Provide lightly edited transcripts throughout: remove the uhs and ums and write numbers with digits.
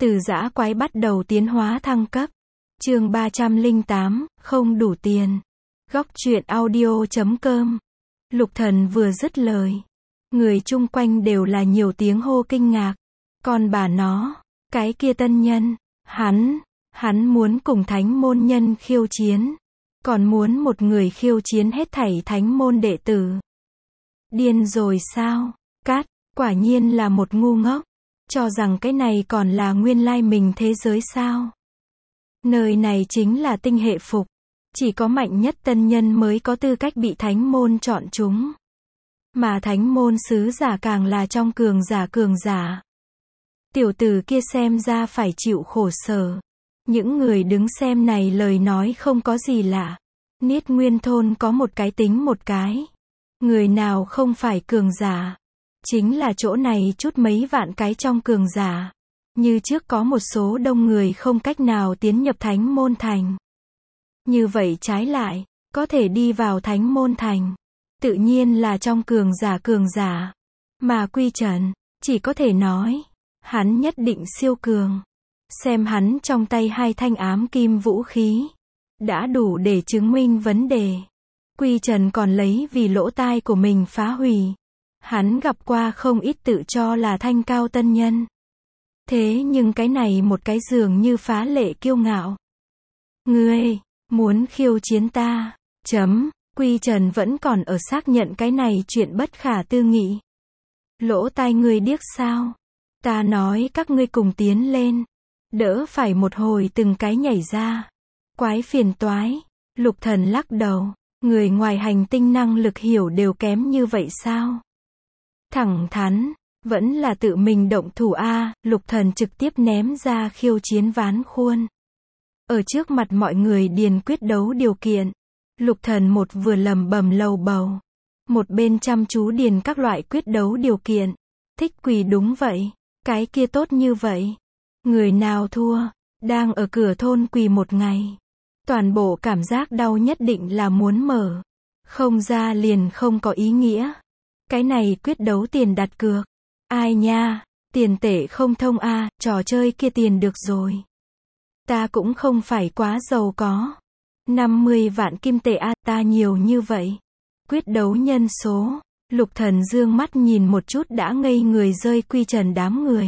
Từ dã quái bắt đầu tiến hóa thăng cấp. Chương 308, không đủ tiền. Góc truyện audio.com. Lục Thần vừa dứt lời, người chung quanh đều là nhiều tiếng hô kinh ngạc. Còn bà nó, cái kia tân nhân, hắn muốn cùng thánh môn nhân khiêu chiến, còn muốn một người khiêu chiến hết thảy thánh môn đệ tử. Điên rồi sao? Cát, quả nhiên là một ngu ngốc, cho rằng cái này còn là nguyên lai mình thế giới sao? Nơi này chính là tinh hệ phục, chỉ có mạnh nhất tân nhân mới có tư cách bị thánh môn chọn chúng. Mà thánh môn sứ giả càng là trong cường giả. Tiểu tử kia xem ra phải chịu khổ sở. Những người đứng xem này lời nói không có gì lạ. Niết Nguyên Thôn có một cái tính một cái. Người nào không phải cường giả. Chính là chỗ này chút mấy vạn cái trong cường giả. Như trước có một số đông người không cách nào tiến nhập thánh môn thành. Như vậy trái lại, có thể đi vào thánh môn thành. Tự nhiên là trong cường giả. Mà Quy Trần, chỉ có thể nói, hắn nhất định siêu cường. Xem hắn trong tay hai thanh ám kim vũ khí, đã đủ để chứng minh vấn đề. Quy Trần còn lấy vì lỗ tai của mình phá hủy. Hắn gặp qua không ít tự cho là thanh cao tân nhân. Thế nhưng cái này một cái dường như phá lệ kiêu ngạo. Ngươi, muốn khiêu chiến ta, Quy Trần vẫn còn ở xác nhận cái này chuyện bất khả tư nghị. Lỗ tai ngươi điếc sao? Ta nói các ngươi cùng tiến lên. Đỡ phải một hồi từng cái nhảy ra. Quái phiền toái. Lục Thần lắc đầu. Người ngoài hành tinh năng lực hiểu đều kém như vậy sao? Thẳng thắn, vẫn là tự mình động thủ a. Lục Thần trực tiếp ném ra khiêu chiến ván khuôn. Ở trước mặt mọi người điền quyết đấu điều kiện. Lục Thần một vừa lẩm bẩm lầu bầu. Một bên chăm chú điền các loại quyết đấu điều kiện. Thích quỳ đúng vậy. Cái kia tốt như vậy. Người nào thua, đang ở cửa thôn quỳ một ngày. Toàn bộ cảm giác đau nhất định là muốn mở. Không ra liền không có ý nghĩa. Cái này quyết đấu tiền đặt cược. Ai nha, tiền tệ không thông a, trò chơi kia tiền được rồi. Ta cũng không phải quá giàu có. 50 vạn kim tệ a, ta nhiều như vậy. Quyết đấu nhân số. Lục Thần dương mắt nhìn một chút đã ngây người rơi Quy Trần đám người.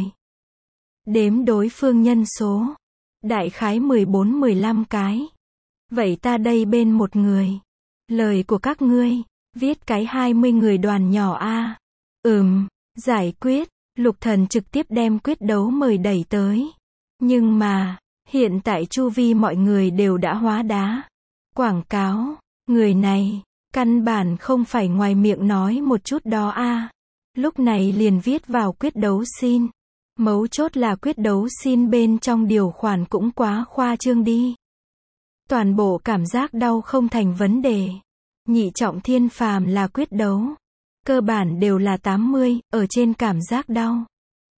Đếm đối phương nhân số. Đại khái 14-15 cái. Vậy ta đây bên một người. Lời của các ngươi. Viết cái 20 người đoàn nhỏ a. Giải quyết. Lục Thần trực tiếp đem quyết đấu mời đẩy tới. Nhưng mà, hiện tại chu vi mọi người đều đã hóa đá. Quảng cáo. Người này, căn bản không phải ngoài miệng nói một chút đó a. Lúc này liền viết vào quyết đấu xin. Mấu chốt là quyết đấu xin bên trong điều khoản cũng quá khoa trương đi. Toàn bộ cảm giác đau không thành vấn đề. Nhị trọng thiên phàm là quyết đấu. Cơ bản đều là 80, ở trên cảm giác đau.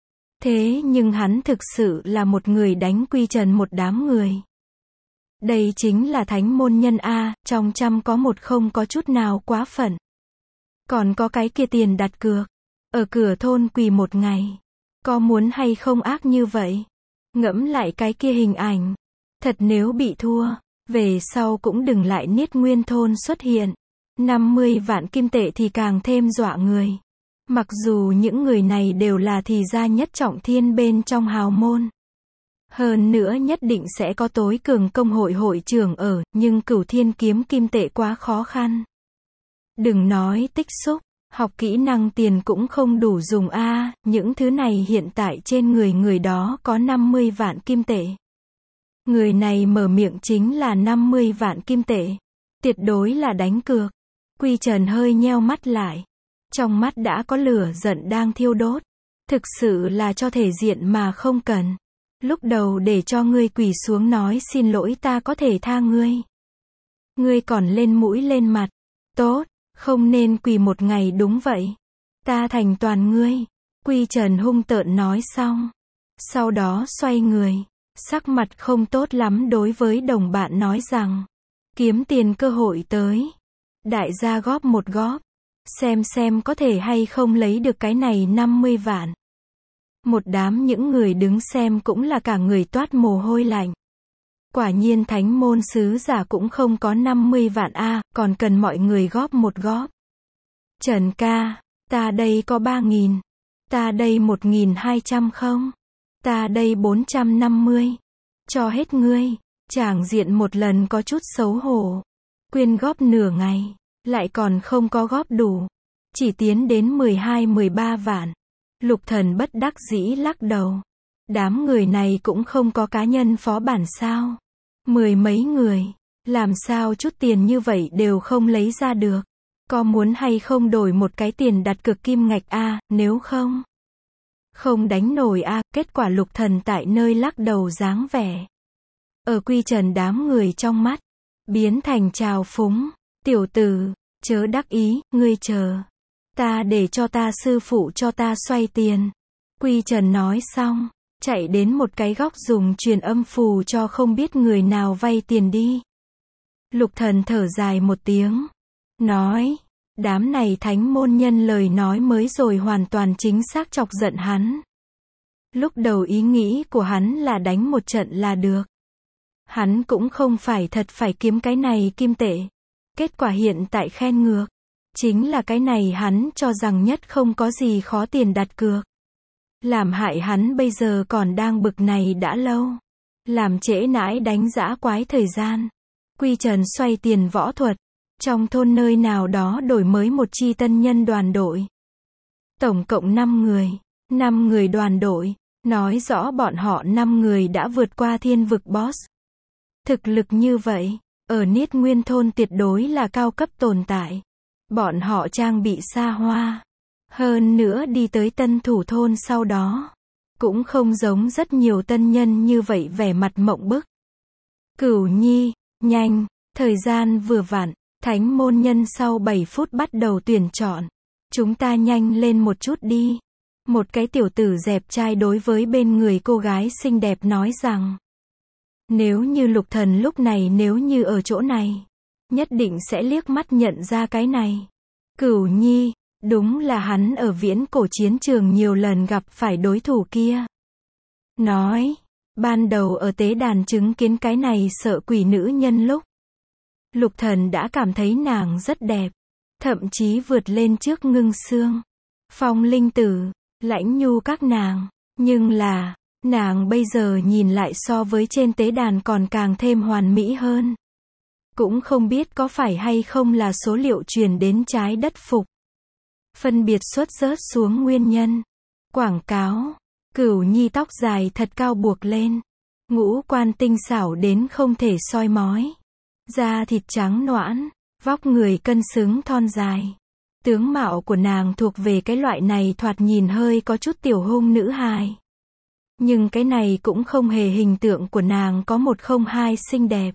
Thế nhưng hắn thực sự là một người đánh Quy Trần một đám người. Đây chính là thánh môn nhân A, trong trăm có một không có chút nào quá phận. Còn có cái kia tiền đặt cược. Ở cửa thôn quỳ một ngày. Có muốn hay không ác như vậy? Ngẫm lại cái kia hình ảnh. Thật nếu bị thua, về sau cũng đừng lại Niết Nguyên Thôn xuất hiện. 50 vạn kim tệ thì càng thêm dọa người. Mặc dù những người này đều là thì gia nhất trọng thiên bên trong hào môn. Hơn nữa nhất định sẽ có tối cường công hội hội trưởng ở, nhưng Cửu Thiên kiếm kim tệ quá khó khăn. Đừng nói tích xúc. Học kỹ năng tiền cũng không đủ dùng a, những thứ này hiện tại trên người đó có 50 vạn kim tệ. Người này mở miệng chính là 50 vạn kim tệ. Tuyệt đối là đánh cược. Quy Trần hơi nheo mắt lại. Trong mắt đã có lửa giận đang thiêu đốt. Thực sự là cho thể diện mà không cần. Lúc đầu để cho ngươi quỳ xuống nói xin lỗi ta có thể tha ngươi. Ngươi còn lên mũi lên mặt. Tốt. Không nên quỳ một ngày đúng vậy. Ta thành toàn ngươi. Quy Trần hung tợn nói xong. Sau đó xoay người. Sắc mặt không tốt lắm đối với đồng bạn nói rằng. Kiếm tiền cơ hội tới. Đại gia góp một góp. Xem có thể hay không lấy được cái này 50 vạn. Một đám những người đứng xem cũng là cả người toát mồ hôi lạnh. Quả nhiên thánh môn sứ giả cũng không có 50 vạn a, còn cần mọi người góp một góp. Trần ca, ta đây có 3.000. Ta đây 1.200 không? Ta đây 450. Cho hết ngươi. Tràng diện một lần có chút xấu hổ. Quyên góp nửa ngày, lại còn không có góp đủ. Chỉ tiến đến 12-13 vạn. Lục Thần bất đắc dĩ lắc đầu. Đám người này cũng không có cá nhân phó bản sao? 10 mấy người, làm sao chút tiền như vậy đều không lấy ra được? Có muốn hay không đổi một cái tiền đặt cược kim ngạch a, nếu không đánh nổi a. Kết quả Lục Thần tại nơi lắc đầu dáng vẻ. Ở Quy Trần đám người trong mắt, biến thành trào phúng. Tiểu tử, chớ đắc ý, ngươi chờ. Ta để cho ta sư phụ cho ta xoay tiền. Quy Trần nói xong, chạy đến một cái góc dùng truyền âm phù cho không biết người nào vay tiền đi. Lục Thần thở dài một tiếng, nói, đám này thánh môn nhân lời nói mới rồi hoàn toàn chính xác chọc giận hắn. Lúc đầu ý nghĩ của hắn là đánh một trận là được. Hắn cũng không phải thật phải kiếm cái này kim tệ. Kết quả hiện tại khen ngược. Chính là cái này hắn cho rằng nhất không có gì khó tiền đặt cược. Làm hại hắn bây giờ còn đang bực này đã lâu. Làm trễ nãi đánh dã quái thời gian. Quy Trần xoay tiền võ thuật. Trong thôn nơi nào đó đổi mới một chi tân nhân đoàn đội. Tổng cộng 5 người. 5 người đoàn đội. Nói rõ bọn họ 5 người đã vượt qua thiên vực boss. Thực lực như vậy, ở Niết Nguyên thôn tuyệt đối là cao cấp tồn tại. Bọn họ trang bị xa hoa. Hơn nữa đi tới tân thủ thôn sau đó. Cũng không giống rất nhiều tân nhân như vậy vẻ mặt mộng bức. Cửu Nhi, nhanh, thời gian vừa vặn, thánh môn nhân sau 7 phút bắt đầu tuyển chọn. Chúng ta nhanh lên một chút đi. Một cái tiểu tử dẹp trai đối với bên người cô gái xinh đẹp nói rằng. Nếu như Lục Thần lúc này nếu như ở chỗ này, nhất định sẽ liếc mắt nhận ra cái này. Cửu Nhi, đúng là hắn ở viễn cổ chiến trường nhiều lần gặp phải đối thủ kia. Nói, ban đầu ở tế đàn chứng kiến cái này sợ quỷ nữ nhân lúc. Lục Thần đã cảm thấy nàng rất đẹp, thậm chí vượt lên trước Ngưng Xương, Phong Linh Tử, Lãnh Nhu các nàng. Nhưng là, nàng bây giờ nhìn lại so với trên tế đàn còn càng thêm hoàn mỹ hơn. Cũng không biết có phải hay không là số liệu truyền đến trái đất phục. Phân biệt xuất rớt xuống nguyên nhân. Quảng cáo. Cửu Nhi tóc dài thật cao buộc lên. Ngũ quan tinh xảo đến không thể soi mói. Da thịt trắng nõn. Vóc người cân xứng thon dài. Tướng mạo của nàng thuộc về cái loại này thoạt nhìn hơi có chút tiểu hung nữ hài. Nhưng cái này cũng không hề hình tượng của nàng có 102 xinh đẹp.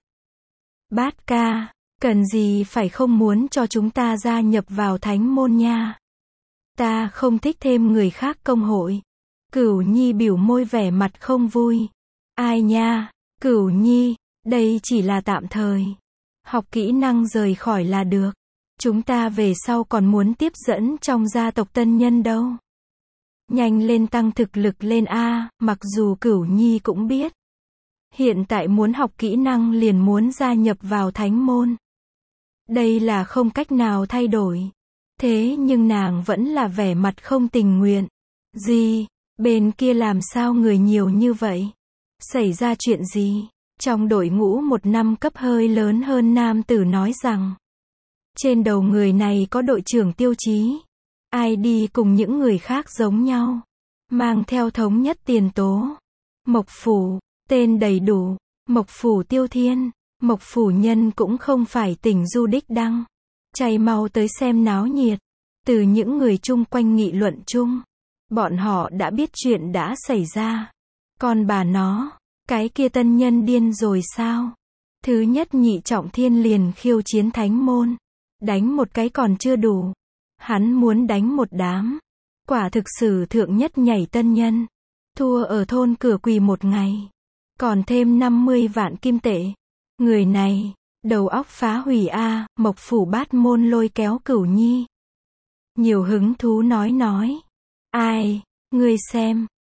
Bát ca, cần gì phải không muốn cho chúng ta gia nhập vào thánh môn nha. Ta không thích thêm người khác công hội. Cửu Nhi biểu môi vẻ mặt không vui. Ai nha, Cửu Nhi, đây chỉ là tạm thời. Học kỹ năng rời khỏi là được. Chúng ta về sau còn muốn tiếp dẫn trong gia tộc tân nhân đâu. Nhanh lên tăng thực lực lên a, mặc dù Cửu Nhi cũng biết. Hiện tại muốn học kỹ năng liền muốn gia nhập vào thánh môn. Đây là không cách nào thay đổi. Thế nhưng nàng vẫn là vẻ mặt không tình nguyện. Gì? Bên kia làm sao người nhiều như vậy? Xảy ra chuyện gì? Trong đội ngũ một năm cấp hơi lớn hơn nam tử nói rằng. Trên đầu người này có đội trưởng tiêu chí. ID cùng những người khác giống nhau. Mang theo thống nhất tiền tố. Mộc Phủ, tên đầy đủ. Mộc Phủ Tiêu Thiên. Mộc Phủ Nhân cũng không phải tỉnh Du Đích Đăng. Chạy mau tới xem náo nhiệt. Từ những người chung quanh nghị luận chung. Bọn họ đã biết chuyện đã xảy ra. Còn bà nó, cái kia tân nhân điên rồi sao? Thứ nhất nhị trọng thiên liền khiêu chiến thánh môn. Đánh một cái còn chưa đủ. Hắn muốn đánh một đám. Quả thực sự thượng nhất nhảy tân nhân. Thua ở thôn cửa quỳ một ngày. Còn thêm 50 vạn kim tệ. Người này, đầu óc phá hủy a. Mộc Phủ Bát Môn lôi kéo Cửu Nhi. Nhiều hứng thú nói. Ai, ngươi xem,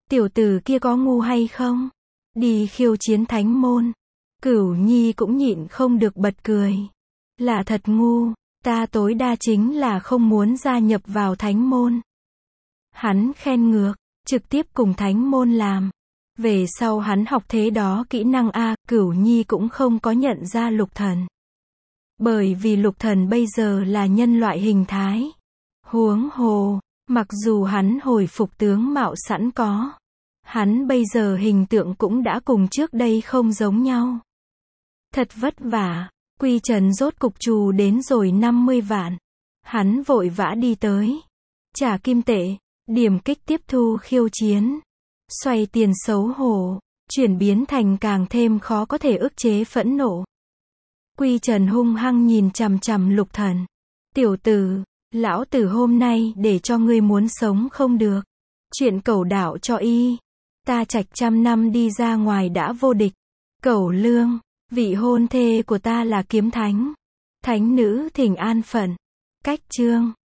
Tiểu tử kia có ngu hay không? Đi khiêu chiến thánh môn. Cửu Nhi cũng nhịn không được bật cười. Là thật ngu, ta tối đa chính là không muốn gia nhập vào thánh môn. Hắn khen ngược, trực tiếp cùng thánh môn làm. Về sau hắn học thế đó kỹ năng A, Cửu Nhi cũng không có nhận ra Lục Thần. Bởi vì Lục Thần bây giờ là nhân loại hình thái. Huống hồ, mặc dù hắn hồi phục tướng mạo sẵn có, hắn bây giờ hình tượng cũng đã cùng trước đây không giống nhau. Thật vất vả, Quy Trần rốt cục trù đến rồi 50 vạn. Hắn vội vã đi tới. Trả kim tệ, điểm kích tiếp thu khiêu chiến. Xoay tiền xấu hổ, chuyển biến thành càng thêm khó có thể ức chế phẫn nộ. Quy Trần hung hăng nhìn chằm chằm Lục Thần. Tiểu tử, lão tử hôm nay để cho ngươi muốn sống không được. Chuyện cẩu đạo cho y. Ta Trạch trăm năm đi ra ngoài đã vô địch. Cẩu lương, vị hôn thê của ta là kiếm thánh. Thánh nữ thỉnh an phận. Cách chương